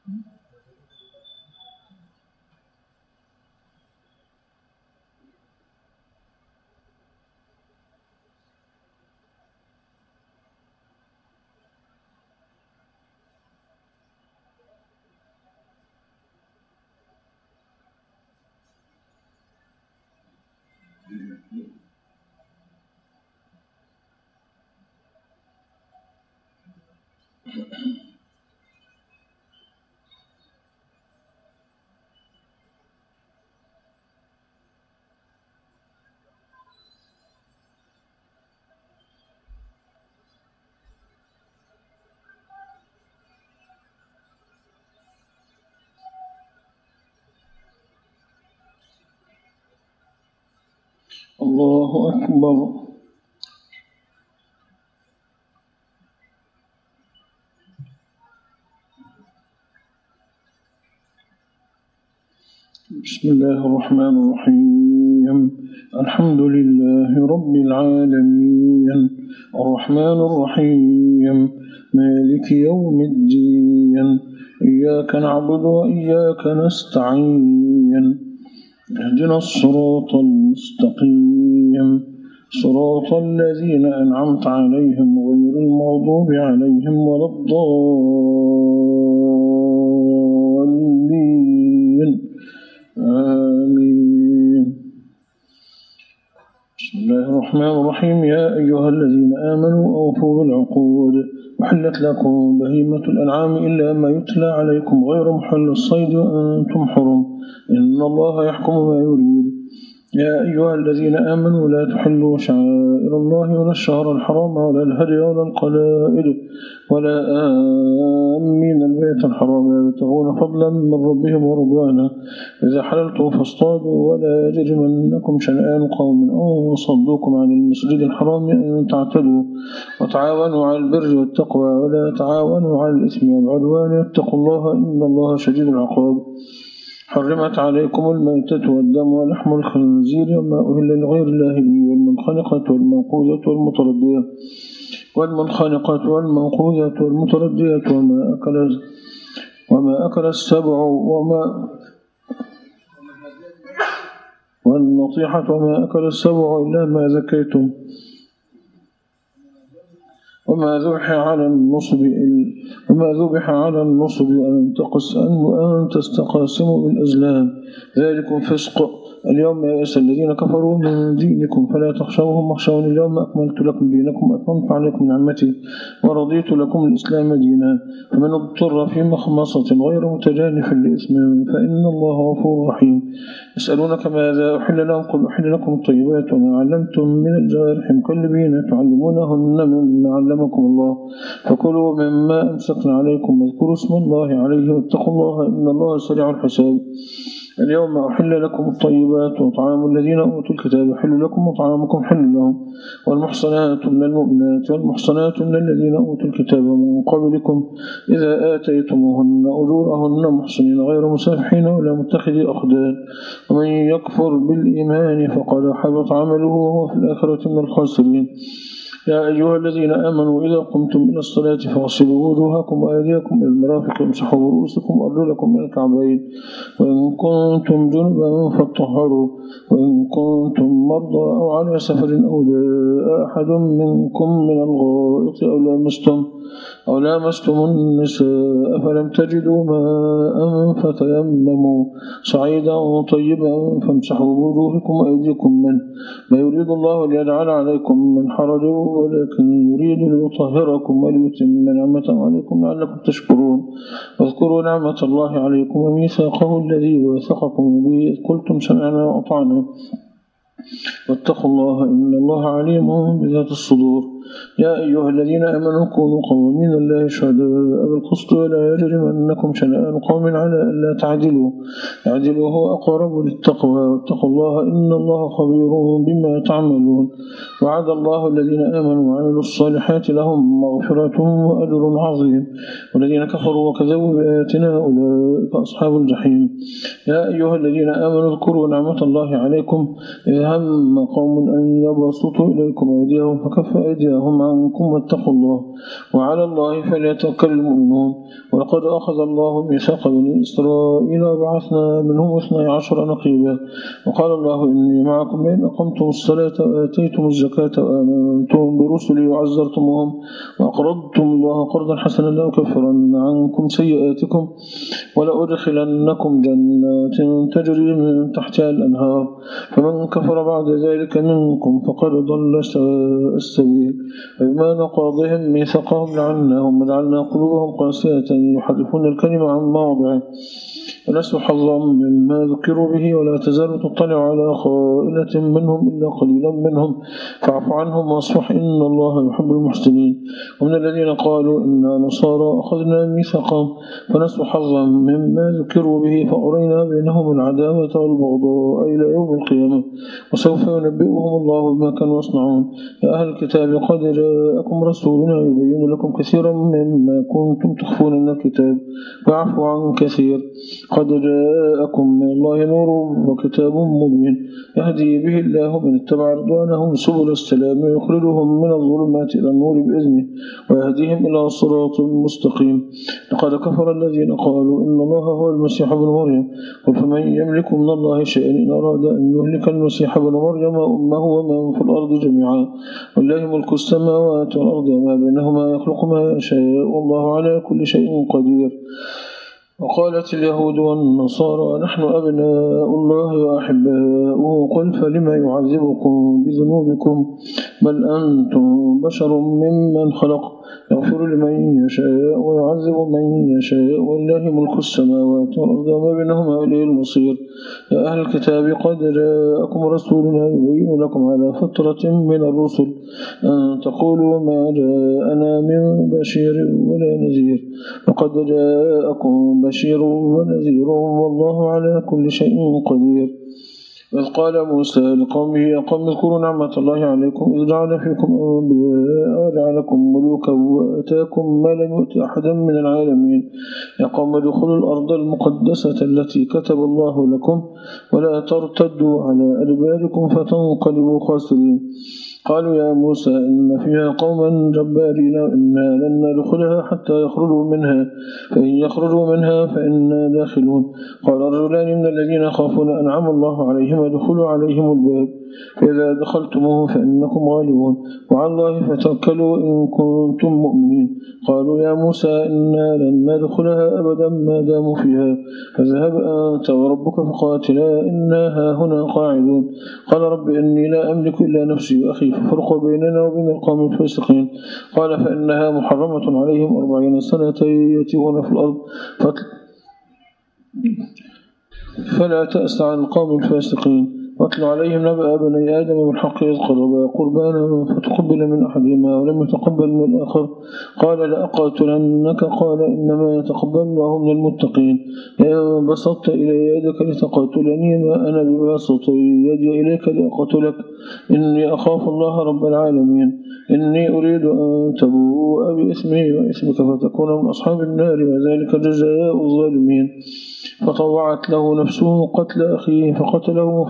الله أكبر. بسم الله الرحمن الرحيم. الحمد لله رب العالمين الرحمن الرحيم مالك يوم الدين إياك نعبد وإياك نستعين اهدنا الصراط المستقيم صراط الذين أنعمت عليهم غير المغضوب عليهم ولا الضالين آمين. بسم الله الرحمن الرحيم. يا أيها الذين آمنوا أوفوا بالعقود وحلت لكم بهيمة الأنعام إلا ما يتلى عليكم غير محل الصيد وأنتم حرم إن الله يحكم ما يريد. يا أيها الذين آمنوا لا تحلوا شعائر الله ولا الشهر الحرام ولا الهدي ولا القلائد ولا آمين البيت الحرام يبتغون فضلا من ربهم ورضوانا إذا حللتم فاصطادوا ولا يجرمنكم شنآن قوم أن صدوكم عن المسجد الحرام أن تعتدوا وتعاونوا على البر والتقوى ولا تعاونوا على الإثم والعدوان واتقوا الله إن الله شديد العقاب. حرمت عليكم الميتة والدم ولحم الخنزير وما أهل لغير الله به والمنخنقة والموقوذة وما أكل السبع والنطيحة وما أكل السبع إلا ما زكيتم وما ذبح على النصب أن تستقاسموا بالأزلام ذلكم فسق. اليوم يئس الذين كفروا من دينكم فلا تخشوهم واخشوني اليوم أكملت لكم دينكم وأتممت عليكم نعمتي ورضيت لكم الإسلام دينا فمن اضطر في مخمصة غير متجانف لإثم فإن الله غفور رحيم. يسألونك ماذا أحل لهم قل أحل لكم الطيبات وما علمتم من الجوارح مكلبين تعلمونهن مما علمكم الله فكلوا مما أمسكنا عليكم واذكروا اسم الله عليه واتقوا الله إن الله سريع الحساب. اليوم أحل لكم الطيبات وطعام الذين أوتوا الكتاب حل لكم وطعامكم حل لهم والمحصنات من المؤمنات والمحصنات من الذين أوتوا الكتاب من قبلكم إذا آتيتموهن أجورهن محصنين غير مسافحين ولا متخذي أخدان ومن يكفر بالإيمان فقد حبط عمله وهو في الآخرة من الخاسرين. يا أيها الذين آمنوا إذا قمتم إلى الصلاة فاغسلوا وجوهكم وأيديكم إلى المرافق وامسحوا برؤوسكم وأرجلكم إلى الكعبين وإن كنتم جنبا فاطهروا وإن كنتم مرضى أو على سفر أو جاء أحد منكم من الغائط أو لامستم النساء فلم تجدوا ماء فتيمموا صعيدا طيبا فامسحوا بوجوهكم وأيديكم منه لا يريد الله ليجعل عليكم من حرج ولكن يريد ليطهركم وليتم نعمته عليكم لعلكم تشكرون. واذكروا نعمة الله عليكم وميثاقه الذي وثقكم به إذ قلتم سمعنا وأطعنا واتقوا الله إن الله عليم بذات الصدور. يا أيها الذين آمنوا كونوا قوامين الله شهداء بالقسط ولا يجرمنكم شنآن قوم على ألا تعدلوا اعدلوا هو أقرب للتقوى واتقوا الله إن الله خبير بما تعملون. وعد الله الذين آمنوا وعملوا الصالحات لهم مغفرة وأجر عظيم والذين كفروا وكذبوا بآياتنا أولئك أصحاب الجحيم. يا أيها الذين آمنوا اذكروا نعمة الله عليكم إذ هم قوم أن يبسطوا إليكم أيديهم فكف أيديهم إذا هم عنكم واتقوا الله وعلى الله فليتوكل المؤمنون. ولقد أخذ الله ميثاق بني إسرائيل وبعثنا منهم 12 نقيبا وقال الله إني معكم لئن أقمتم الصلاة وآتيتم الزكاة وآمنتم برسلي وعزرتموهم وأقرضتم الله قرضا حسنا لأكفرن عنكم سيئاتكم ولأدخلنكم جنات تجري من تحتها الأنهار فمن كفر بعد ذلك منكم فقد ضل سواء السبيل. فبما نقضهم ميثاقهم لعناهم وجعلنا قلوبهم قاسية يحرفون الكلمة عن مواضعه ونسوا حظا مما ذكروا به ولا تزال تطلع على خائنة منهم إلا قليلا منهم فاعف عنهم واصفح إن الله يحب المحسنين. ومن الذين قالوا إنا نصارى أخذنا ميثاقهم فنسوا حظا مما ذكروا به فأرينا بينهم العداوة والبغضاء إلى يوم القيامة وسوف ينبئهم الله بما كانوا يصنعون. يا أهل الكتاب قد جاءكم رسولنا يبين لكم كثيرا مما كنتم تخفون من الكتاب ويعفو عن كثير. قد جاءكم من الله نور وكتاب مبين يهدي به الله من اتبع رضوانه سبل السلام ويخرجهم من الظلمات إلى النور بإذنه ويهديهم إلى صراط مستقيم. لقد كفر الذين قالوا إن الله هو المسيح ابن مريم قل فمن يملك من الله شيئا إن أراد أن يهلك المسيح ابن مريم وأمه ومن في الأرض جميعا ولله ملك السماوات والأرض وما بينهما يخلق ما يشاء والله على كل شيء قدير. وقالت اليهود والنصارى نحن أبناء الله وأحباؤه قل فلما يعذبكم بذنوبكم بل أنتم بشر ممن خلق يغفر لمن يشاء ويعذب من يشاء ولله ملك السماوات والأرض وما بينهما إليه المصير. يا أهل الكتاب قد جاءكم رسولنا يبين لكم على فترة من الرسل أن تقولوا ما جاءنا من بشير ولا نذير وقد جاءكم بشير ونذير والله على كل شيء قدير. إذ قال موسى لقومه يا قوم اذكروا نعمة الله عليكم إذ جعل فيكم أنبياء وجعلكم ملوكا وآتاكم ما لم يؤت أحدا من العالمين. يا قوم ادخلوا الأرض المقدسة التي كتب الله لكم ولا ترتدوا على أدباركم فتنقلبوا خاسرين. قالوا يا موسى إن فيها قوما جبارين وإنا لن ندخلها حتى يخرجوا منها فإن يخرجوا منها فإنا داخلون. قال الرجلان من الذين يخافون أنعم الله عليهم ادخلوا عليهم الباب فإذا دخلتموه فإنكم غالبون وعلى الله فتوكلوا إن كنتم مؤمنين. قالوا يا موسى إنا لن ندخلها أبدا ما داموا فيها فاذهب أنت وربك فقاتلا إنا هاهنا قاعدون. قال رب إني لا أملك إلا نفسي وأخي ففرق بيننا وبين القوم الفاسقين. قال فإنها محرمة عليهم 40 سنة يتيهون في الأرض فلا تأس عن القوم الفاسقين. واتل عليهم نبأ بني آدم بالحق إذ قربا قربانا فتقبل من أحدهما ولم يتقبل من الآخر قال لأقاتلنك قال إنما يتقبل الله من المتقين. إن بسطت إلي يدك لتقاتلني ما أنا بباسط يدي إليك لأقاتلك إني أخاف الله رب العالمين. إني أريد أن تبوء بإثمي وإثمك فتكون من أصحاب النار وذلك جزاء الظالمين. فطوعت له نفسه قتل أخيه فقتله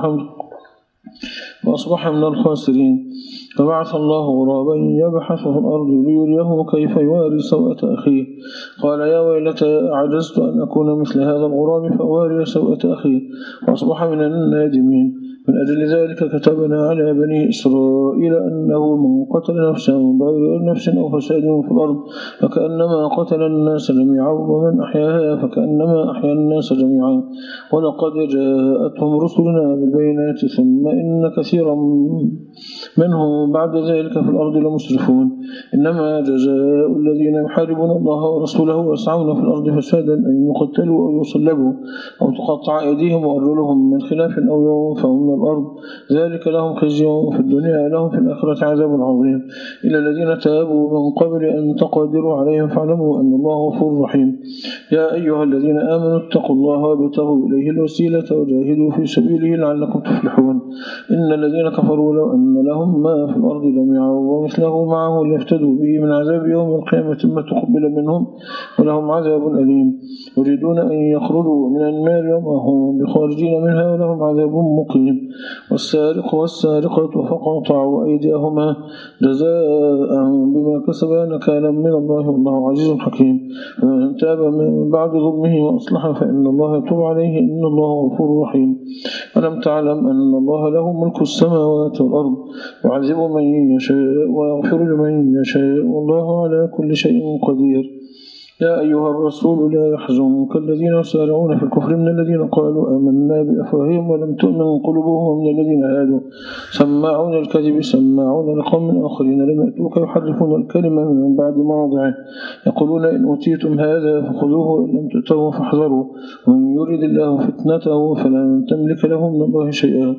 فأصبح من الخاسرين. فبعث الله غرابا يبحث في الأرض ليريه كيف يواري سوءة أخيه قال يا ويلتى أعجزت أن أكون مثل هذا الغراب فأواري سوءة أخيه وأصبح من النادمين. من أجل ذلك كتبنا على بني إسرائيل أنه من قتل نفسا بغير نفس أو فساد في الأرض فكأنما قتل الناس جميعا ومن أحياها فكأنما أحيا الناس جميعا. ولقد جاءتهم رسلنا بالبينات ثم إن كثيرا منهم بعد ذلك في الأرض لمسرفون. إنما جزاء الذين يحاربون الله ورسوله ويسعون في الأرض فسادا أن يقتلوا أو يصلبوا أو تقطع أيديهم وأرجلهم من خلاف أو ينفوا من الأرض ذلك لهم خزي في الدنيا لهم في الآخرة عذاب عظيم. إلا الذين تابوا من قبل أن تقدروا عليهم فاعلموا أن الله غفور رحيم. يا أيها الذين آمنوا اتقوا الله وابتغوا إليه الوسيلة وجاهدوا في سبيله لعلكم تفلحون. إن الذين كفروا لو أن لهم ما في في الأرض جميعا ومثله معه ليفتدوا به من عذاب يوم القيامة ما تقبل منهم ولهم عذاب أليم. يريدون أن يخرجوا من النار وما هم بخارجين منها ولهم عذاب مقيم. والسارق والسارقة فقطعوا أيديهما جزاء بما كسبا نكالا من الله والله عزيز حكيم. فمن تاب من بعد ظلمه وأصلح فإن الله يتوب عليه إن الله غفور رحيم. ألم تعلم أن الله له ملك السماوات والأرض يعذب من يشاء ويغفر لمن يشاء والله على كل شيء قدير. يا أيها الرسول لا يحزنك الذين يسارعون في الكفر من الذين قالوا آمنا بأفواههم ولم تؤمن قلوبهم ومن الذين هادوا سماعون الكذب سماعون لقوم آخرين لم يأتوك يحرفون الكلمة من بعد مواضعه يقولون إن أوتيتم هذا فخذوه إن لم تؤتوه فاحذروا ومن يريد الله فتنته فلن تملك له من الله شيئا.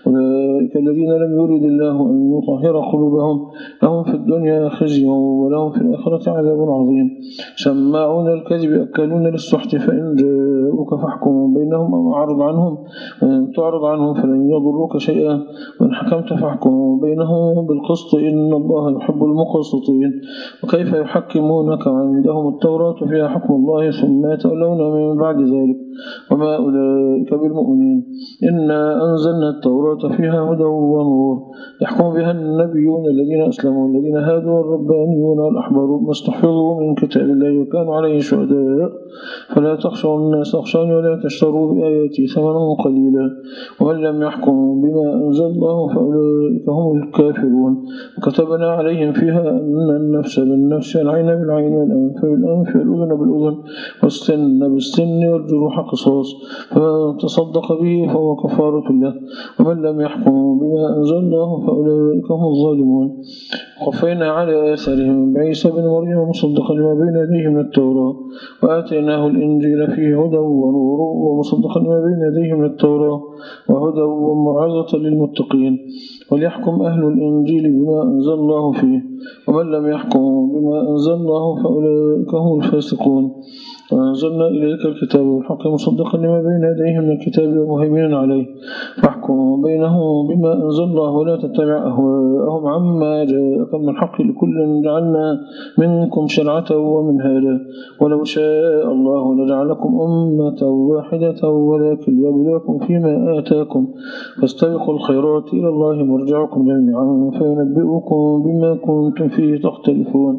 أولئك الذين لم يريد الله أن يطهر قلوبهم لهم في الدنيا خزي ولهم في الآخرة عذاب عظيم. سماعون الكذب أكلون للسحت فإن جاءوك فاحكم بينهم أو أعرض عنهم وإن تعرض عنهم فلن يضروك شيئا وإن حكمت فاحكم بينهم بالقسط إن الله يحب المقسطين. وكيف يحكمونك وعندهم التوراة فيها حكم الله ثم يتولون من بعد ذلك وما أولئك بالمؤمنين. إنا أنزلنا التوراة فيها هدى ونور يحكم بها النبيون الذين أسلموا الذين هادوا والربانيون والأحبار ما استحفظوا من كتاب الله وكانوا عليه شهداء فلا تخشوا الناس اخشوني ولا تشتروا بآياتي ثمنا قليلا ومن لم يحكم بما أنزل الله فأولئك هم الكافرون. وكتبنا عليهم فيها أن النفس بالنفس والعين بالعين والأنف بالأنف والأذن بالأذن والسن بالسن والجروح قصاص فمن تصدق به فهو كفارة له ومن لم يحكم بما أنزل الله فأولئك هم الظالمون. وقفينا على آثارهم بعيسى بن مريم مصدقا لما بين يديه من التوراة وآتيناه الإنجيل فيه هدى ونور ومصدقا لما بين يديه من التوراة وهدى وموعظة للمتقين. وليحكم أهل الإنجيل بما أنزل الله فيه ومن لم يحكم بما أنزل الله فأولئك هم الفاسقون. وأنزلنا إليك الكتاب والحق مصدقا لما بين يديه من الكتاب ومهيمنا عليه فاحكم بينهم بما أنزل الله ولا تتبع أهواءهم عما جاءك من الحق لكل جعلنا منكم شرعة ومنهاجا ولو شاء الله لجعلكم أمة واحدة ولكن ليبلوكم فيما آتاكم فاستبقوا الخيرات إلى الله مرجعكم جميعا فينبئكم بما كنتم فيه تختلفون.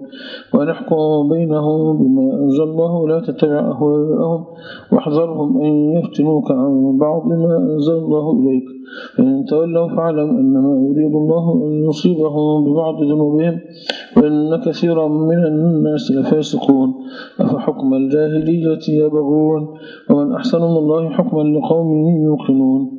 ونحكم بينهم بما أنزل الله لا تتبع أهواءهم واحذرهم أن يفتنوك عن بعض ما أنزل الله إليك فإن تولوا فاعلم أنما يريد الله أن يصيبهم ببعض ذنوبهم وإن كثيرا من الناس لفاسقون. أفحكم الجاهلية يبغون ومن أحسن من الله حكما لقوم يوقنون.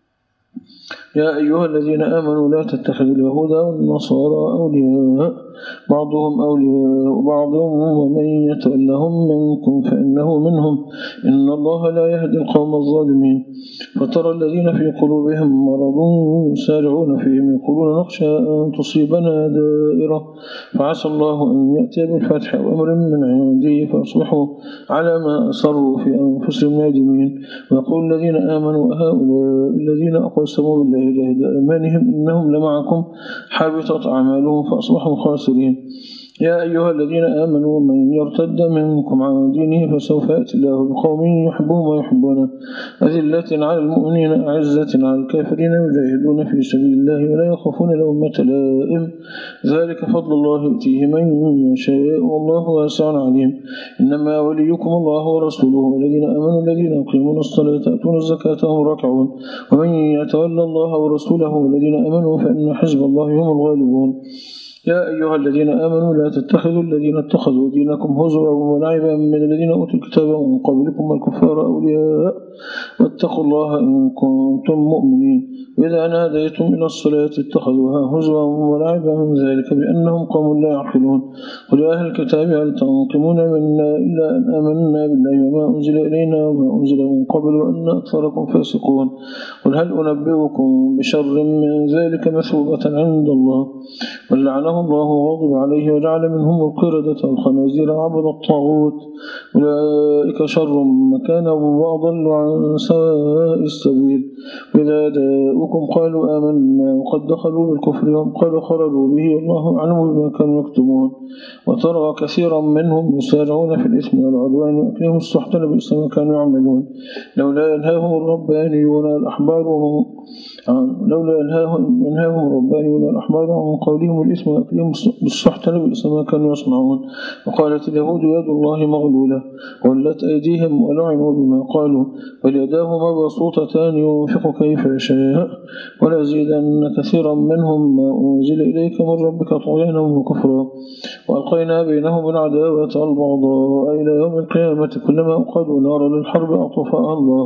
يا أيها الذين آمنوا لا تتخذوا اليهود والنصارى أولياء بعضهم أولياء بعض ومن يتولهم منكم فإنه منهم إن الله لا يهدي القوم الظالمين. فترى الذين في قلوبهم مرض يسارعون فيهم يقولون نخشى أن تصيبنا دائرة فعسى الله أن يأتي بالفتح وأمر من عنده فأصبحوا على ما أسروا في أنفسهم نادمين. ويقول الذين آمنوا هؤلاء الذين أقسموا بالله جهد أيمانهم إنهم لمعكم حبطت أعمالهم فأصبحوا خاسرين. يا أيها الذين آمنوا من يرتد منكم عن دينه فسوف يأتي الله بقوم يحبهم ويحبونه أذلة على المؤمنين أعزة على الكافرين يجاهدون في سبيل الله ولا يخافون لومة لائم ذلك فضل الله يؤتيه من يشاء والله واسع عليم. إنما وليكم الله ورسوله والذين آمنوا الذين يقيمون الصلاة يأتون الزكاة وهم راكعون ومن يتولى الله ورسوله والذين آمنوا فإن حزب الله هم الغالبون. يا أيها الذين آمنوا لا تتخذوا الذين اتخذوا دينكم هزوا ولعبا من الذين أوتوا الكتاب من قبلكم والكفار أولياء واتقوا الله إن كنتم مؤمنين. إذا ناديتم إلى الصلاة اتخذوها هزوا ولعبا من ذلك بأنهم قوم لا يعقلون. قل يا أهل الكتاب هل تنقمون منا إلا أن آمنا بالله وما أنزل إلينا وما أنزل من قبل وأن أكثركم فاسقون. قل هل أنبئكم بشر من ذلك مثوبة عند الله واللعنة لعنه الله وغضب عليه وجعل منهم القردة والخنازير وعبد الطاغوت أولئك شر مكانا وأضل عن سواء السبيل وإذا جاءوكم قالوا آمنا وقد دخلوا بالكفر وهم قالوا خرجوا به والله أعلم بما كانوا يكتمون وترى كثيرا منهم يسارعون في الإثم والعدوان وأكلهم السحت لبئس ما كانوا يعملون لولا ينهاهم الربانيون الأحبار عن قولهم الإثم وأكلهم السحت لبئس ما كانوا يصنعون وقالت اليهود يد الله مغلولة غلت أيديهم ولعنوا بما قالوا بل يداه مبسوطتان ينفق كيف يشاء وليزيدن كثيرا منهم ما أنزل إليك من ربك طغيانا وكفرا وألقينا بينهم العداوة والبغضاء إلى يوم القيامة كلما أوقدوا نارا للحرب أطفأها الله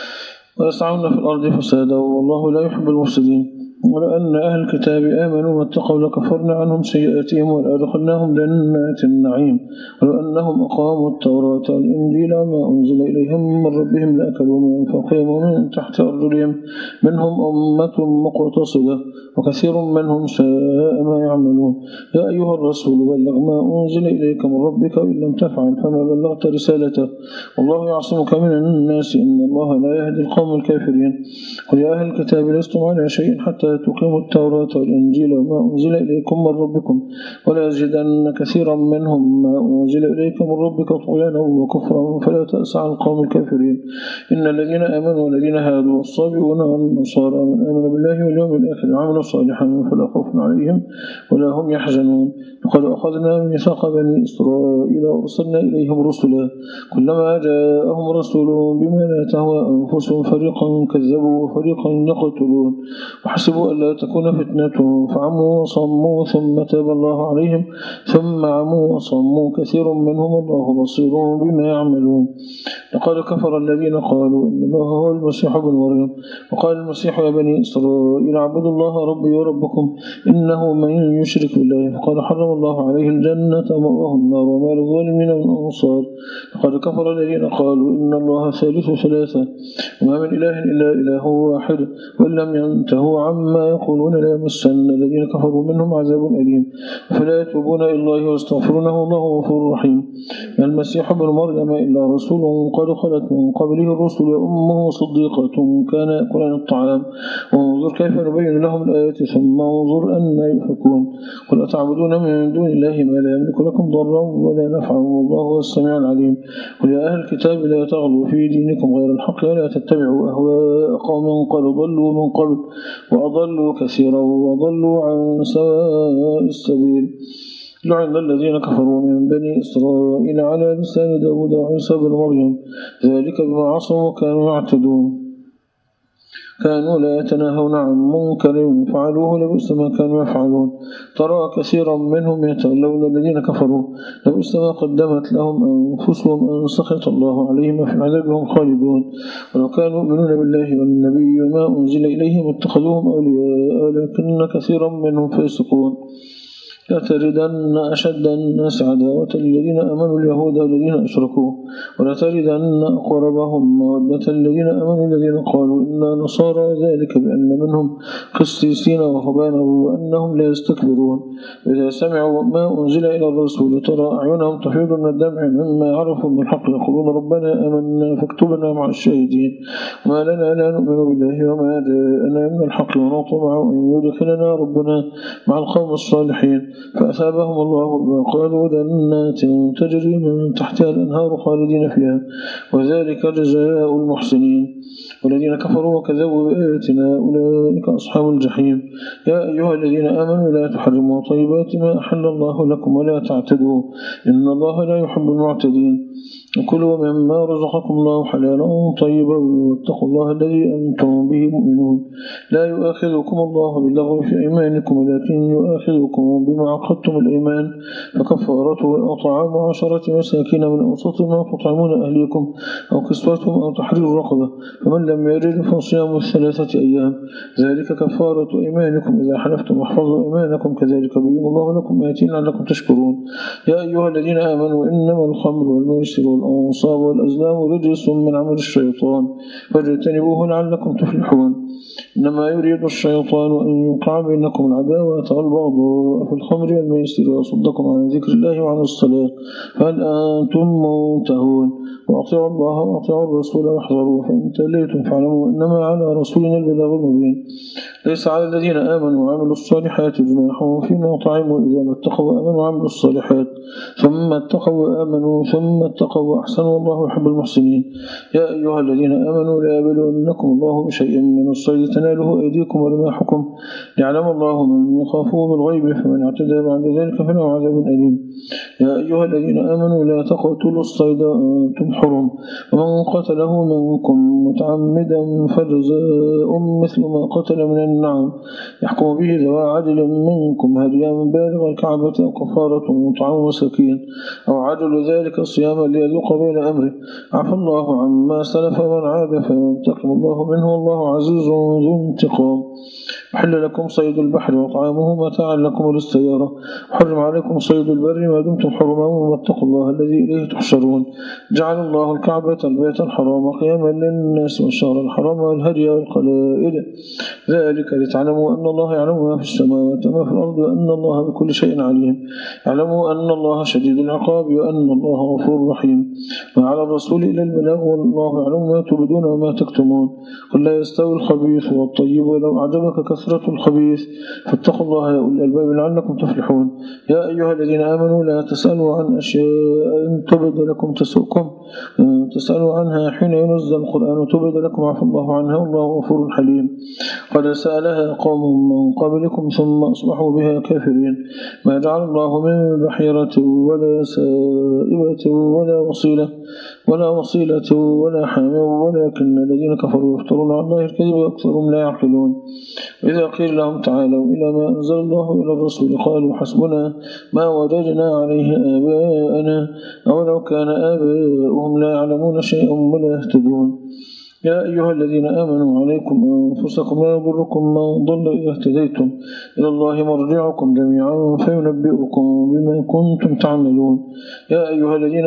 ويسعون في الأرض فسادا والله لا يحب المفسدين ولو أن أهل الكتاب آمنوا واتقوا لكفرنا عنهم سيئاتهم ولأدخلناهم جنات النعيم ولو أنهم أقاموا التوراة والإنجيل وما أنزل إليهم من ربهم لأكلوا من فوقهم ومن تحت أرجلهم منهم أمة مقتصدة وكثير منهم ساء ما يعملون يا أيها الرسول بلغ ما أنزل إليك من ربك وإن لم تفعل فما بلغت رسالته والله يعصمك من الناس إن الله لا يهدي القوم الكافرين قل يا أهل الكتاب لستم على شيء حتى تقيموا التوراة والإنجيل وما أنزل إليكم من ربكم ولا يزيدن كثيرا منهم ما أنزل إليك من ربك طغيانا وكفرا فلا تأس على القوم الكافرين إن الذين آمنوا والذين هادوا والصابئون والنصارى من آمن بالله واليوم الآخر وعملوا صالحا فلا خوف عليهم ولا هم يحزنون لقد أخذنا ميثاق بني إسرائيل وأرسلنا إليهم رسلا كلما جاءهم رسول بما لا تهوى أنفسهم فريقا كذبوا وفريقا يقتلون وحسبوا ألا تكون فتنة فعموا وصموا ثم تاب الله عليهم ثم عموا وصموا كثير منهم الله بصير بما يعملون لقد كفر الذين قالوا إن الله هو المسيح ابن مريم وقال المسيح يا بني إسرائيل اعبدوا الله ربي وربكم إنه من يشرك بالله فقد حرم الله عليه الجنة ومأواه النار وما للظالمين من أنصار لقد كفر الذين قالوا إن الله ثالث ثلاثة وما من إله إلا إله واحد وإن لم ينتهوا عما يقولون لا يمسن الذين كفروا منهم عذاب أليم فلا يتوبون إلى الله واستغفرونه الله غفور رحيم المسيح ابن مريم إلا رسول قد خلت من قبله الرسل وأمه صديقة كان يأكلان الطعام وانظر كيف نبين لهم الآيات ثم انظر أن يؤفكون قل أتعبدون من دون الله ما لا يملك لكم ضرا ولا نفعا والله هو السميع العليم قل يا أهل الكتاب لا تغلوا في دينكم غير الحق ولا تتبعوا أهواء قوم قد ضلوا من قبل وأضلوا كثيرا وضلوا عن سواء السبيل لعن الذين كفروا من بني إسرائيل على لسان داود وعيسى بن مريم ذلك بما عصوا وكانوا يعتدون كانوا لا يتناهون عن منكر فعلوه لبئس ما كانوا يفعلون ترى كثيرا منهم يتولون الذين كفروا لبئس ما قدمت لهم أنفسهم أن سخط الله عليهم وفي العذاب هم خالدون ولو كانوا يؤمنون بالله والنبي وما أنزل إليهم اتخذوهم أولياء لكن كثيرا منهم فاسقون لتجدن أشد الناس عداوة للذين آمنوا اليهود والذين أشركوا ولتجدن أقربهم مودة الذين آمنوا الذين قالوا إنا نصارى ذلك بأن منهم قسيسين ورهبانا وأنهم لا يستكبرون إذا سمعوا ما أنزل إلى الرسول ترى أعينهم تفيض من الدمع مما عرفوا من الحق يقولون ربنا آمنا فاكتبنا مع الشاهدين ما لنا لا نؤمن بالله وما جاءنا من الحق ونطمع أن يدخلنا ربنا مع القوم الصالحين فأثابهم الله بما قالوا جنات تجري من تحتها الأنهار خالدين فيها وذلك جزاء المحسنين والذين كفروا وكذبوا بآياتنا أولئك أصحاب الجحيم يا أيها الذين آمنوا لا تحرموا طيبات ما أحل الله لكم ولا تعتدوا إن الله لا يحب المعتدين وكلوا مما رزقكم الله حلالا طيبا واتقوا الله الذي أنتم به مؤمنون لا يؤاخذكم الله باللغو في أيمانكم ولكن يؤاخذكم بما عقدتم الأيمان فكفارته أطعام 10 مساكين من أوسط ما تطعمون أهليكم أو كسوتهم أو تحرير رقبة فمن لم يجد فصيام 3 أيام ذلك كفارة أيمانكم إذا حلفتم واحفظوا أيمانكم كذلك بين الله لكم آياتين لعلكم تشكرون يا أيها الذين آمنوا إنما الخمر والميسر والأنصاب والأزلام رجس من عمل الشيطان فاجتنبوه لعلكم تفلحون. إنما يريد الشيطان أن يوقع بينكم العداوة والبغضاء في الخمر والميسر ويصدكم عن ذكر الله وعن الصلاة فهل أنتم منتهون. وأطيعوا الله وأطيعوا الرسول واحذروا فإن توليتم فاعلموا إنما على رسولنا البلاغ المبين. ليس على الذين آمنوا وعملوا الصالحات جناح فيما طعموا إذا ما اتقوا وآمنوا وعملوا الصالحات ثم اتقوا وآمنوا ثم اتقوا وأحسنوا والله يحب المحسنين. يا أيها الذين آمنوا لا يبلونكم الله بشيء من الصيد تناله أيديكم ورماحكم ليعلم الله من يخافه بالغيب فمن اعتدى بعد ذلك فله عذاب أليم. يا أيها الذين آمنوا لا تقتلوا الصيد وأنتم حرم ومن قتله منكم متعمدا فجزاء مثل ما قتل من النعم يحكم به ذوى عدل منكم هديا بالغ الكعبة أو كفارة طعام مساكين أو عدل ذلك صياما ليذوق بين أمره عفى الله عما سلف ومن عاد فينتقم الله منه والله عزيز ذو انتقام. أحل لكم صيد البحر وطعامه متاعا لكم وللسيارة وحرم عليكم صيد البر ما دمتم حرما واتقوا الله الذي إليه تحشرون. جعل الله الكعبة البيت الحرام قياما للناس والشهر الحرام والهدي والقلائد ذلك لتعلموا أن الله يعلم ما في السماوات وما في الأرض وأن الله بكل شيء عليم. اعلموا أن الله شديد العقاب وأن الله غفور رحيم. وعلى الرسول إلى البلاغ والله يعلم ما تبدون وما تكتمون. قل لا يستوي الخبيث والطيب ولو أعجبك كثرة الخبيث فاتقوا الله يا أولي الألباب لعلكم تفلحون. يا أيها الذين آمنوا لا تسألوا عن أشياء إن تبد لكم تسؤكم تسألوا عنها حين ينزل القرآن تبد لكم عفى الله عنها والله غفور حليم. قد سألها قوم من قبلكم ثم أصبحوا بها كافرين. ما جعل الله من بحيرة ولا سائبة ولا وصيلة ولا حام ولكن الذين كفروا يفترون على الله الكذب وأكثرهم لا يعقلون. وإذا قيل لهم تعالوا إلى ما أنزل الله إلى الرسول قالوا حسبنا ما وجدنا عليه آباءنا أولو كان آباؤهم لا يعلمون شيئا ولا يهتدون. يا أيها الذين آمنوا عليكم أنفسكم لا يضركم من ضل إذا اهتديتم إلى الله مرجعكم جميعا فينبئكم بما كنتم تعملون. يا أيها الذين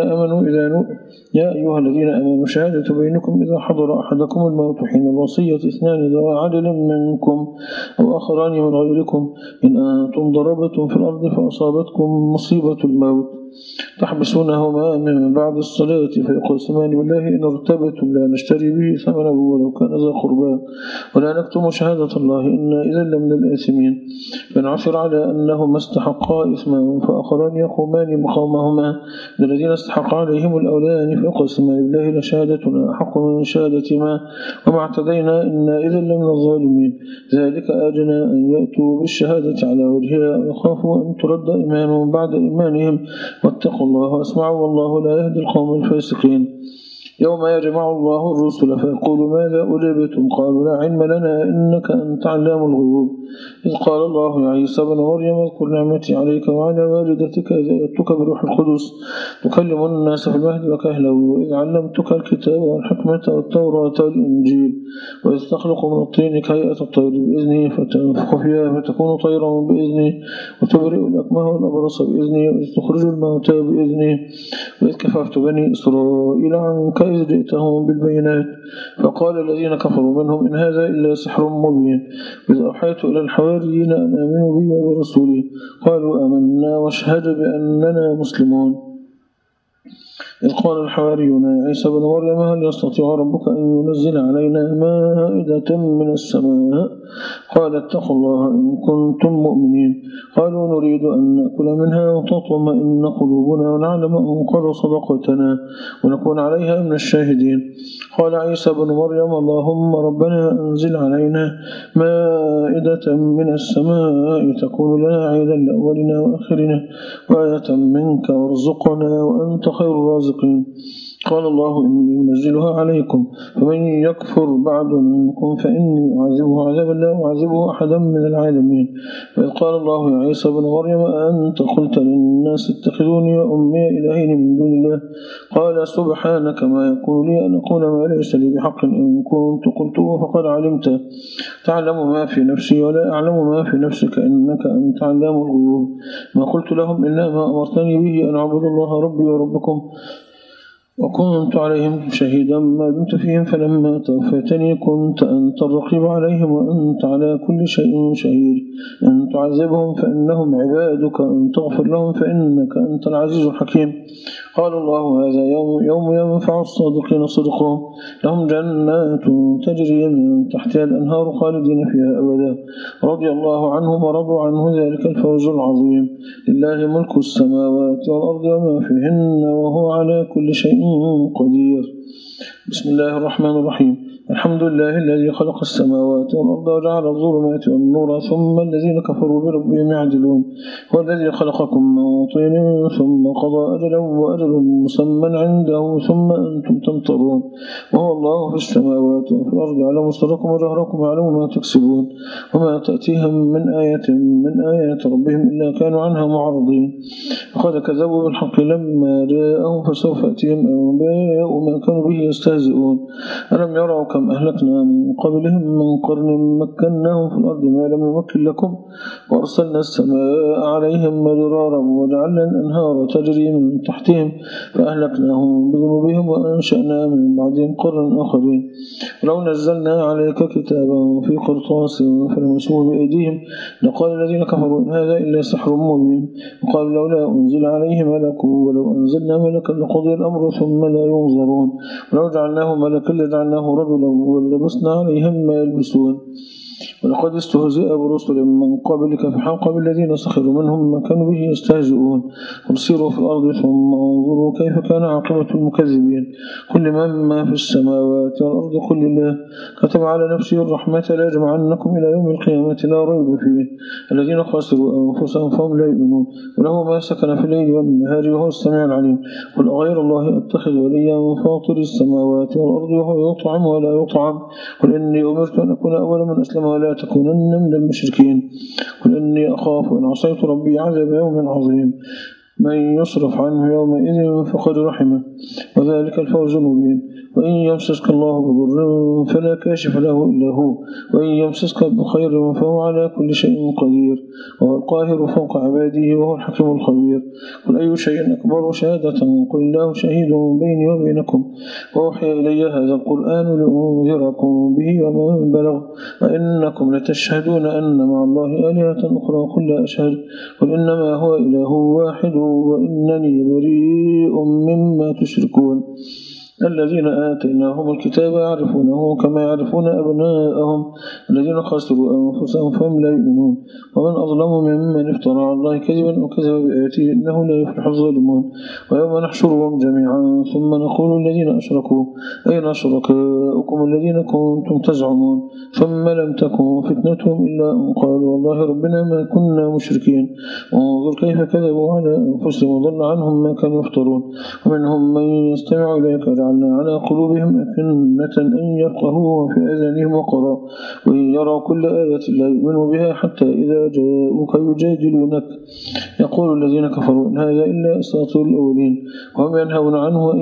آمنوا شهادة بينكم إذا حضر أحدكم الموت حين الوصية اثنان ذوى عدل منكم أو آخران من غيركم إن أنتم ضربتم في الأرض فأصابتكم مصيبة الموت تحبسونهما من بعد الصلاة فيقسمان بالله إن ارتبتم لا نشتري به ثمنا ولو كان ذا قربى ولا نكتم شهادة الله إنا إذا لمن الآثمين. فنعثر على أنهما استحقا إثما فآخران يقومان مقامهما الذين استحق عليهم الأولان فيقسمان بالله لشهادتنا أحق من شهادتهما وما اعتدينا إنا إذا لمن الظالمين. ذلك أدنى أن يأتوا بالشهادة على وجهها ويخافوا أن ترد إيمانهم بعد إيمانهم واتقوا الله واسمعوا والله لا يهدي القوم الفاسقين. يوم يجمع الله الرسل فيقول ماذا أجبتم قالوا لا علم لنا إنك أنت علام الغيوب. إذ قال الله يا عيسى بن مريم اذكر نعمتي عليك وعلى والدتك إذ أيدتك بروح القدس تكلم الناس في المهد وكهلا وإذ علمتك الكتاب والحكمة والتوراة والإنجيل وإذ تخلق من الطين كهيئة الطير بإذني فتنفخ فيها فتكون طيرا بإذني وتبرئ الأكمه والأبرص بإذني وإذ تخرج الموتى بإذني وإذ كففت بني إسرائيل عنك إذ جئتهم بالبينات فقال الذين كفروا منهم إن هذا إلا سحر مبين. إذ أوحيت إلى الحواريين أن آمنوا بي وبرسولي قالوا آمنا واشهد بأننا مسلمون. إذ قال الحواريون يا عيسى بن مريم هل يستطيع ربك أن ينزل علينا مائدة من السماء قال اتقوا الله إن كنتم مؤمنين. قالوا نريد أن نأكل منها وتطمئن قلوبنا ونعلم أن قد صدقتنا ونكون عليها من الشاهدين. قال عيسى بن مريم اللهم ربنا أنزل علينا مائدة من السماء تكون لنا عيدا لأولنا وآخرنا وآية منك وارزقنا وأنت خير الرازقين. قال الله إني منزلها عليكم فمن يكفر بعد منكم فإني أعذبه عذابا لا أعذبه أحدا من العالمين. وإذ قال الله يا عيسى بن مريم أنت قلت للناس اتخذوني وأمي إلهين من دون الله قال سبحانك ما يكون لي أن أقول ما ليس لي بحق إن كنت قلته فقد علمت تعلم ما في نفسي ولا أعلم ما في نفسك إنك أنت علام الغيوب. ما قلت لهم إلا ما أمرتني به أن أعبد الله ربي وربكم وكنت عليهم شهيدا ما دمت فيهم فلما توفيتني كنت أنت الرقيب عليهم وأنت على كل شيء شهيد إن تعذبهم فإنهم عبادك وإن تغفر لهم فإنك أنت العزيز الحكيم قال الله هذا يوم ينفع الصادقين صدقهم لهم جنات تجري من تحتها الأنهار خالدين فيها أبدا رضي الله عنهم ورضوا عنه ذلك الفوز العظيم لله ملك السماوات والأرض وما فيهن وهو على كل شيء قدير بسم الله الرحمن الرحيم الحمد لله الذي خلق السماوات والأرض وجعل الظلمات والنور ثم الذين كفروا بربهم يعدلون هو الذي خلقكم من طين ثم قضى أجلا وأجل مسمى عنده ثم أنتم تمترون وهو الله في السماوات وفي الأرض يعلم سركم وجهركم ويعلم ما تكسبون وما تأتيهم من آية من آيات ربهم إلا كانوا عنها معرضين فقد كذبوا بالحق لما جاءهم فسوف يأتيهم أنباء ما كانوا به يستهزئون ألم يروا كم أهلكنا من قبلهم من قرن مكناهم في الأرض ما لم نمكن لكم وأرسلنا السماء عليهم مدرارا وجعلنا الأنهار تجري من تحتهم فأهلكناهم بذنوبهم وأنشأنا من بعدهم قرنا آخرين ولو نزلنا عليك كتابا في قرطاس فلمسوه بأيديهم لقال الذين كفروا إن هذا إلا سحر مبين وقالوا لولا أنزل عليه ملك ولو أنزلنا ملكا لقضي الأمر ثم لا ينظرون ولو جعلناه ملكا لجعلناه رجلا ولبسنا عليهم ما يلبسون ولقد استهزئ برسل من قبلك فحاق بالذين سخروا منهم ما كانوا به يستهزئون قل سيروا في الأرض ثم انظروا كيف كان عاقبة المكذبين كل ما في السماوات والأرض كل الله كتب على نفسه الرحمة لا يجمعنكم إلى يوم القيامة لا ريب فيه الذين خسروا أنفسهم فهم لا يؤمنون وله ما سكن في الليل والنهار وهو السميع العليم قل غير الله أتخذ وليا فاطر السماوات والأرض وهو يطعم ولا يطعم قل إني أمرت أن أكون أول من أسلم ولا تكونن من المشركين قل إني أخاف إن عصيت ربي عذاب يوم عظيم من يصرف عنه يومئذ فقد رحمه وذلك الفوز المبين وإن يمسسك الله بضر فلا كاشف له إلا هو وإن يمسسك بخير فهو على كل شيء قدير وهو القاهر فوق عباده وهو الحكيم الخبير قل أي شيء أكبر شهادة قل الله شهيد بيني وبينكم وأوحي إلي هذا القرآن لأنذركم به ومن بلغ أئنكم لتشهدون أن مع الله آلهة أخرى قل لا أشهد قل إنما هو إله واحد وإنني بريء مما تشركون الذين آتيناهم الكتاب يعرفونه كما يعرفون أبناءهم الذين خسروا أنفسهم فهم لا يؤمنون ومن أظلم ممن افترى على الله كذبا وكذب بآياته إنه لا يفلح الظالمون ويوم نحشرهم جميعا ثم نقول الذين أشركوا أين شركاؤكم الذين كنتم تزعمون ثم لم تكن فتنتهم إلا أن قالوا والله ربنا ما كنا مشركين وانظر كيف كذبوا على أنفسهم وضل عنهم ما كانوا يفترون ومنهم من يستمع إليك جعلنا على قلوبهم أكنة أن يفقهوا وفي آذانهم وقرا وإن يروا كل آية لا يؤمنوا بها حتى إذا جاءوك يجادلونك يقول الذين كفروا إن هذا إلا أساطير الأولين وهم ينهون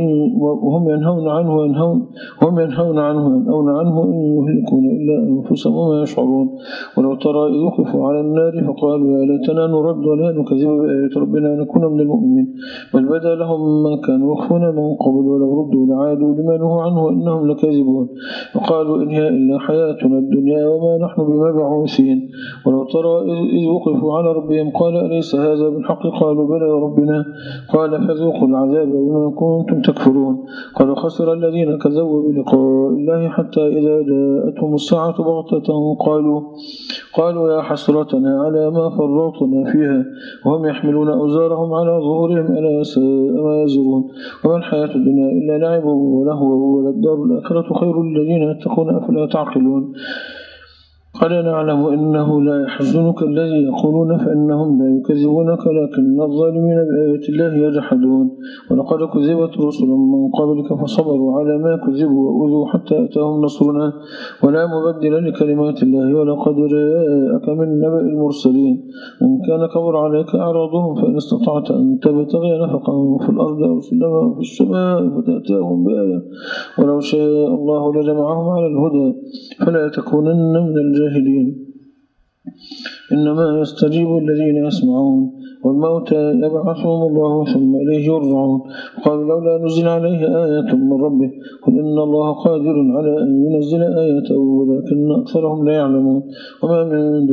عنه إن يهلكون إلا أنفسهم وما يشعرون ولو ترى إذ وقفوا على النار فقالوا يا ليتنا نرد ولا نكذب بآيات ربنا ونكون من المؤمنين بل بدا لهم ما كانوا يخفون من قبل ولو ردوا لعادوا لما نهوا عنه إنهم لكاذبون وقالوا إن هي إلا حياتنا الدنيا وما نحن بمبعوثين ولو ترى إذ وقفوا على ربهم قال أليس هذا بالحق قالوا بلى يا ربنا قال فذوقوا العذاب بما كنتم تكفرون قال خسر الذين كذبوا بلقاء الله حتى إذا جاءتهم الساعة بغتة قالوا يا حسرتنا على ما فرطنا فيها وهم يحملون أوزارهم على ظهورهم ألا ساء ما يزرون وما الحياة الدنيا إلا لعب ولهو وللدار الآخرة خير للذين يتقون أفلا تعقلون قد نعلم إنه لا يحزنك الذي يقولون فإنهم لا يكذبونك لكن الظالمين بآيات الله يجحدون ولقد كذبت رسل من قبلك فصبروا على ما كذبوا وأوذوا حتى أتاهم نصرنا ولا مبدل لكلمات الله ولقد جاءك من نبأ المرسلين إن كان كبر عليك أعراضهم فإن استطعت أن تبتغي نفقا في الأرض أو سلما في السماء فتأتيهم بآية ولو شاء الله لجمعهم على الهدى فلا تكونن من الجاهلين إنما يستجيب الذين يسمعون والموتى يبعثهم الله ثم إليه يرجعون. قالوا لولا نزل عليه آية من ربه قل إن الله قادر على أن ينزل آية ولكن أكثرهم لا يعلمون. وما من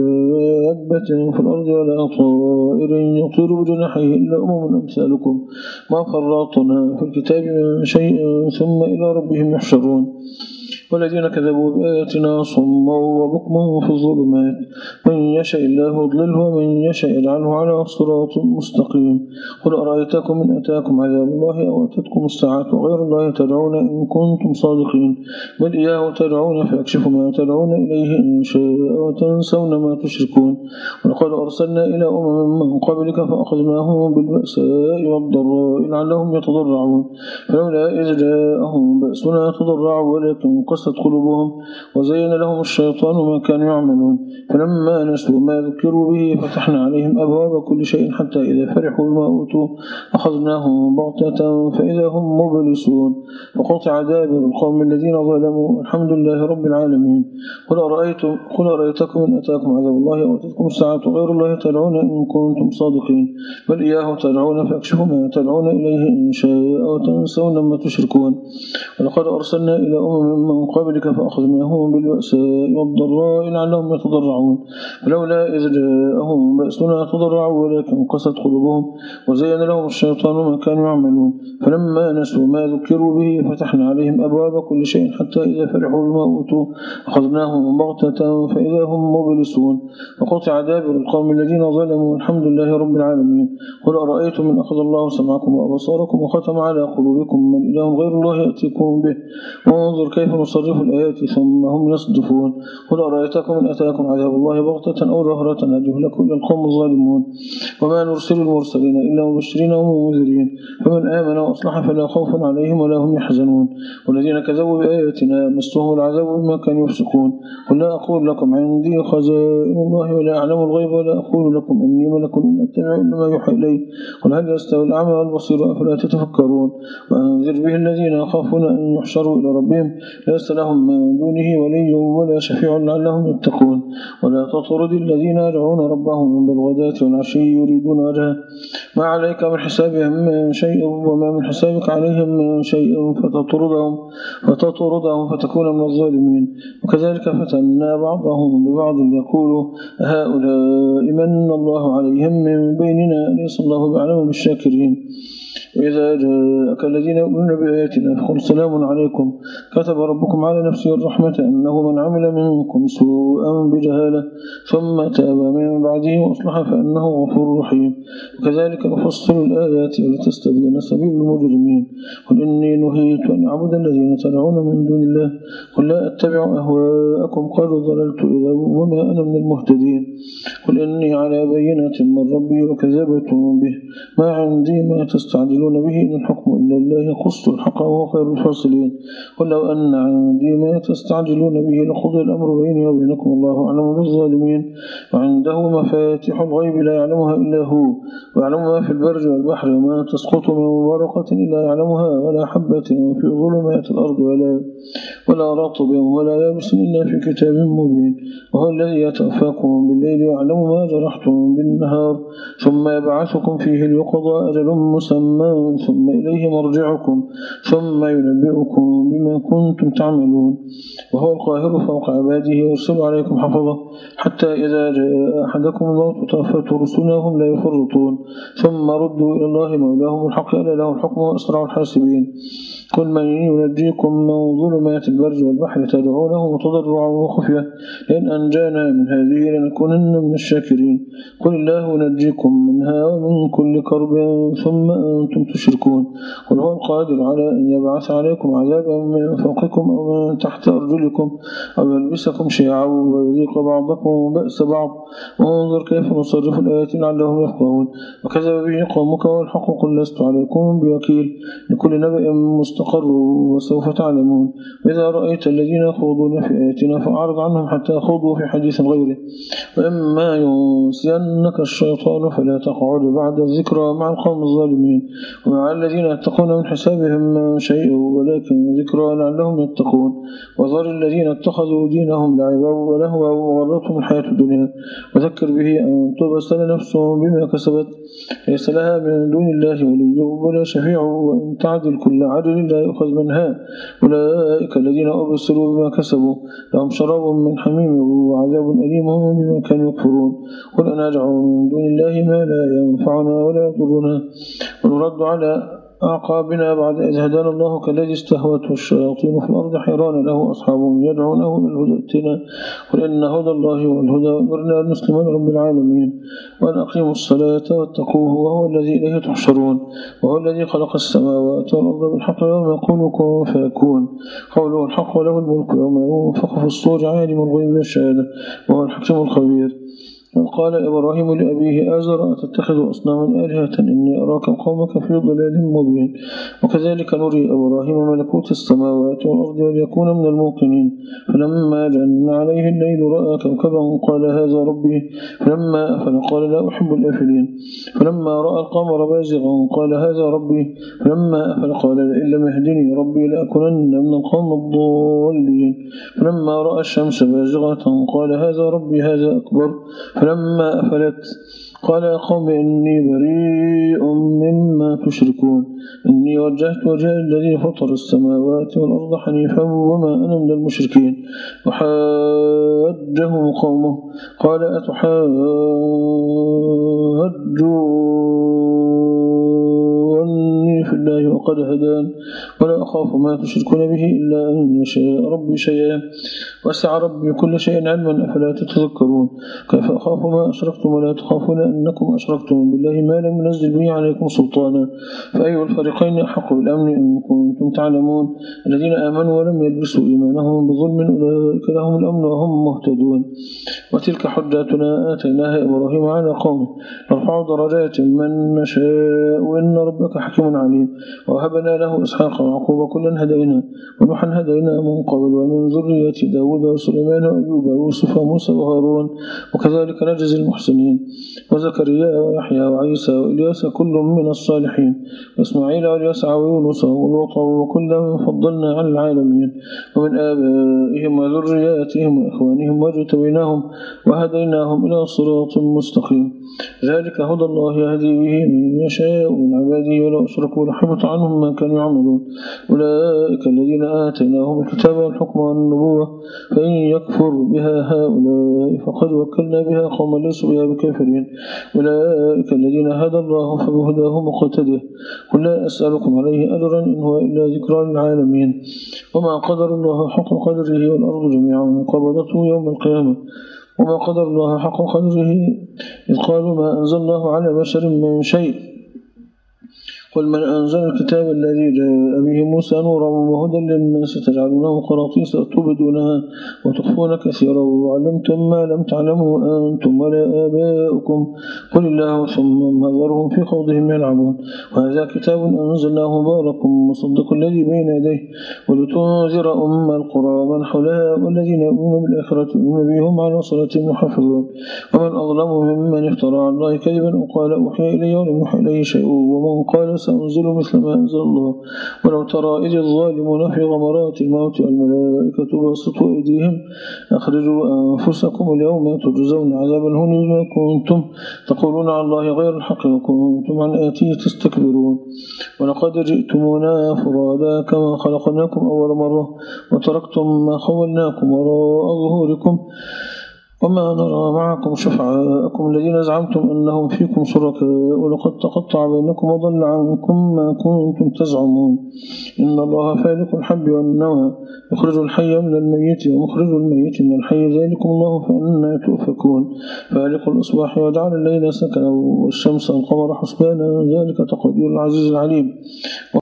دابة في الأرض ولا طائر يطير بجناحيه إلا أمثالكم ما فرطنا في الكتاب من شيء ثم إلى ربهم يحشرون. والذين كذبوا بآياتنا صم وبكم في الظلمات من يشاء الله يضلله ومن يشاء يجعله على صراط مستقيم. قل أرأيتكم إن أتاكم عذاب الله أو أتتكم الساعة وغير الله تدعون إن كنتم صادقين بل إياه تدعون فيكشف ما تدعون إليه إن شاء وتنسون ما تشركون. ولقد أرسلنا إلى من قبلك فأخذناهم بالبأساء والضراء لعلهم يتضرعون فلولا إذ جاءهم بأسنا تضرعوا ولكن قست قلوبهم وزين لهم الشيطان ما كانوا يعملون. فلما نسوا ما ذكروا به فتحنا عليهم أبواب كل شيء حتى إذا فرحوا بما أوتوا أخذناهم بغتة فإذا هم مبلسون. فقطع دابر القوم الذين ظلموا الحمد لله رب العالمين. قل أرأيتكم إن أتاكم عذاب الله أو أتتكم الساعة غير الله تدعون إن كنتم صادقين بل إياه تدعون فأكشفوا ما تدعون إليه إن شاء وتنسون ما تشركون. ولقد أرسلنا إلى من قبلك فأخذناهم بالبأساء والضراء لعلهم يتضرعون فلولا إذ جاءهم بأسنا تضرعوا ولكن قست قلوبهم وزين لهم الشيطان ما كانوا يعملون. فلما نسوا ما ذكروا به فتحنا عليهم أبواب كل شيء حتى إذا فرحوا بما أوتوا أخذناهم بغتة فإذا هم مبلسون. وقطع دابر القوم الذين ظلموا الحمد لله رب العالمين. قل أرأيتم من أخذ الله سمعكم وأبصاركم وختم على قلوبكم من إله غير الله يأتيكم به وانظر كيف نصرف الآيات ثم هم يصدفون. قل أرأيتكم إن أتاكم عذاب الله بغتة أو جهرة هل يهلك إلا القوم الظالمون. وما نرسل المرسلين إلا مبشرين ومنذرين فمن آمن وأصلح فلا خوف عليهم ولا هم يحزنون. والذين كذبوا بآياتنا مسهم العذاب بما كانوا يفسقون. قل لا أقول لكم عندي خزائن الله ولا أعلم الغيب ولا أقول لكم إني ملك إن أتبع إلا ما يوحى إلي قل هل يستوي الأعمى والبصير أفلا تتفكرون. وأنذر به الذين يخافون أن يحشروا إلى ربهم ليس لهم من دونه ولي ولا شفيع لعلهم يتقون. ولا تطرد الذين يدعون ربهم بالغداة والعشي يريدون وجهه ما عليك من حسابهم من شيء وما من حسابك عليهم من شيء فتطردهم فتكون من الظالمين. وكذلك فتنا بعضهم ببعض يقولوا هؤلاء من الله عليهم من بيننا أليس الله بعلم بالشاكرين. وإذا جاءك الذين يؤمنون بآياتنا فقل سلام عليكم كتب ربكم على نفسه الرحمة أنه من عمل منكم سوءا بجهالة ثم تاب من بعده وأصلح فأنه غفور رحيم. وكذلك نفصل الآيات ولتستبين سبيل المجرمين. قل إني نهيت أن أعبد الذين تدعون من دون الله قل لا أتبع أهواءكم قد ضللت إذا وما أنا من المهتدين. قل إني على بينة من ربي وكذبتم به ما عندي ما تستعجلون به إن الحكم إلا الله قصت الحق وهو خير الفاصلين. قل لو أن عندي ما تستعجلون به لقضي الأمر بيني وبينكم الله أعلم بالظالمين. وعنده مفاتح الغيب لا يعلمها إلا هو ويعلم ما في البر والبحر وما تسقط من ورقة إلا يعلمها ولا حبة في ظلمات الأرض ولا رطب ولا يابس إلا في كتاب مبين. وهو الذي يتوفاكم بالليل ويعلم ما جرحتم بالنهار ثم يبعثكم فيه ليقضى أجل مسمى ثم إليه مرجعكم ثم ينبئكم بما كنتم تعملون. وهو القاهر فوق عباده يرسل عليكم حفظه حتى إذا جاء أحدكم الموت توفته رسلنا هم لا يفرطون ثم ردوا إلى الله مولاهم الحق ألا له الحكم وأسرع الحاسبين. قل من ينجيكم من ظلمات البر والبحر تدعونه تضرعا وخفية لئن أنجانا من هذه لنكونن من الشاكرين. قل الله ينجيكم منها ومن كل كرب ثم أنتم تشركون. قل هو القادر على أن يبعث عليكم عذابا من فوقكم أو من تحت أرجلكم أو يلبسكم شيعا ويذيق بعضكم بأس بعض وانظر كيف نصرف الآيات لعلهم يفقهون. وكذب به قومك والحق قل لست عليكم بوكيل لكل نبأ مستقر وسوف تعلمون. وإذا رأيت الذين يخوضون في آياتنا فأعرض عنهم حتى يخوضوا في حديث غيره وإما ينسينك الشيطان فلا تقعد بعد الذكرى مع القوم الظالمين. وما على الذين يتقون من حسابهم شيء ولكن ذكرى لعلهم يتقون وذر الذين اتخذوا دينهم لعبا ولهوا وغرتهم الحياة الدنيا وذكر به أن تبصر نفس بما كسبت ليس لها من دون الله ولي ولا شفيع وإن تعدل كل عدل لا يؤخذ منها أولئك الذين أبصروا بما كسبوا لهم شراب من حميم وعذاب أليم بما كانوا يكفرون قل أنا أدعو من دون الله ما لا ينفعنا ولا يضرنا ونرد على أعقابنا بعد إذ هدانا الله كالذي استهوته الشياطين في الأرض حيران له أصحاب يدعونه للهدى ائتنا قل إن هدى الله هو الهدى وأمرنا أن نسلم لرب العالمين وأن أقيموا الصلاة واتقوه وهو الذي إليه تحشرون وهو الذي خلق السماوات والأرض بالحق يوم يقول كن فيكون قوله الحق وله الملك يوم ينفخ في الصور عالم الغيب والشهادة وهو الحكيم الخبير قال إبراهيم لأبيه آزر أتتخذ أصناما آلهة إني أراك قومك في ضلال مبين وكذلك نري إبراهيم ملكوت السماوات والأرض وليكون من الموقنين فلما جن عليه الليل رأى كوكبا قال هذا ربي فلما أفل قال لا أحب الآفلين فلما رأى القمر بازغا قال هذا ربي فلما أفل قال لئن لم يهدني ربي لأكونن من القوم الضالين فلما رأى الشمس بازغة قال هذا ربي هذا أكبر فلما أفلت قال يا قوم إني بريء مما تشركون إني وجهت وجهي الذي فطر السماوات والأرض حنيفا وما أنا من المشركين وحاجه قومه قال أتحاجوني في الله وقد هدان ولا أخاف ما تشركون به إلا أن يشاء ربي شيئا وسع ربي كل شيء علما أفلا تتذكرون كيف أخاف ما أشركتم ولا تخافون أنكم أشركتم بالله ما لم ينزل به عليكم سلطانا فأي الفريقين أحق بالأمن إن كنتم تعلمون الذين آمنوا ولم يلبسوا إيمانهم بظلم أولئك لهم الأمن وهم مهتدون وتلك حجاتنا آتيناها إبراهيم على قومه نرفع درجات من نشاء وإن ربك حكيم عليم ووهبنا له إسحاق ويعقوب كلا هدينا ونوحا هدينا من قبل ومن ذرية داود وسليمان وأيوب ويوسف وموسى وهارون وكذلك نجزي المحسنين وزكريا ويحيى وعيسى وإلياس كل من الصالحين وإسماعيل واليسع ويونس ولوطا وكلا فضلنا على العالمين ومن آبائهم وذرياتهم وإخوانهم واجتبيناهم وهديناهم إلى صراط مستقيم ذلك هدى الله يهدي به من يشاء من عباده ولو أشركوا لحبط عنهم ما كانوا يعملون أولئك الذين آتيناهم الكتاب والحكم والنبوة فإن يكفر بها هؤلاء فقد وكلنا بها قوما ليسوا بها بكافرين أولئك الذين هدى الله فبهداه مقتده قل لا أسألكم عليه أجرا إن هو إلا ذكرى للعالمين وما قدر الله حق قدره والأرض جميعا قبضته يوم القيامة وما قدر الله حق قدره إذ قالوا ما أنزل الله على بشر من شيء قل من أنزل الكتاب الذي جاء به موسى نورا وهدى للناس تجعلونه قراطيس تبدونها وتخفون كثيرا وعلمتم ما لم تعلموا أنتم ولا آباؤكم قل الله ثم ذرهم في خوضهم يلعبون وهذا كتاب أنزلناه مبارك مصدق الذي بين يديه ولتنذر القرى من حولها والذين يؤمنون بالآخرة يؤمنون على صلاتهم يحافظون ومن أظلم ممن افترى على الله كذبا وقال أوحي إلي ولم يوحى إليه شيء ومن قال سأنزل مثل ما أنزل الله ولو ترى إذ الظالمون في غمرات الموت والملائكة باسطوا أيديهم أخرجوا أنفسكم اليوم تجزون عذاب الهون بما كنتم تقولون على الله غير الحق وكنتم عن آتيه تستكبرون ولقد جئتمونا فرادا كما خلقناكم أول مرة وتركتم ما خولناكم وراء ظهوركم وما نرى معكم شفعاءكم الذين زعمتم أنهم فيكم شركاء ولقد تقطع بينكم وضل عنكم ما كنتم تزعمون إن الله فالق الحب والنوى يخرج الحي من الميت ومخرج الميت من الحي ذلكم الله فأنا تؤفكون فالق الأصباح وجعل الليل سكنا والشمس والقمر حسبانا ذلك تقدير العزيز العليم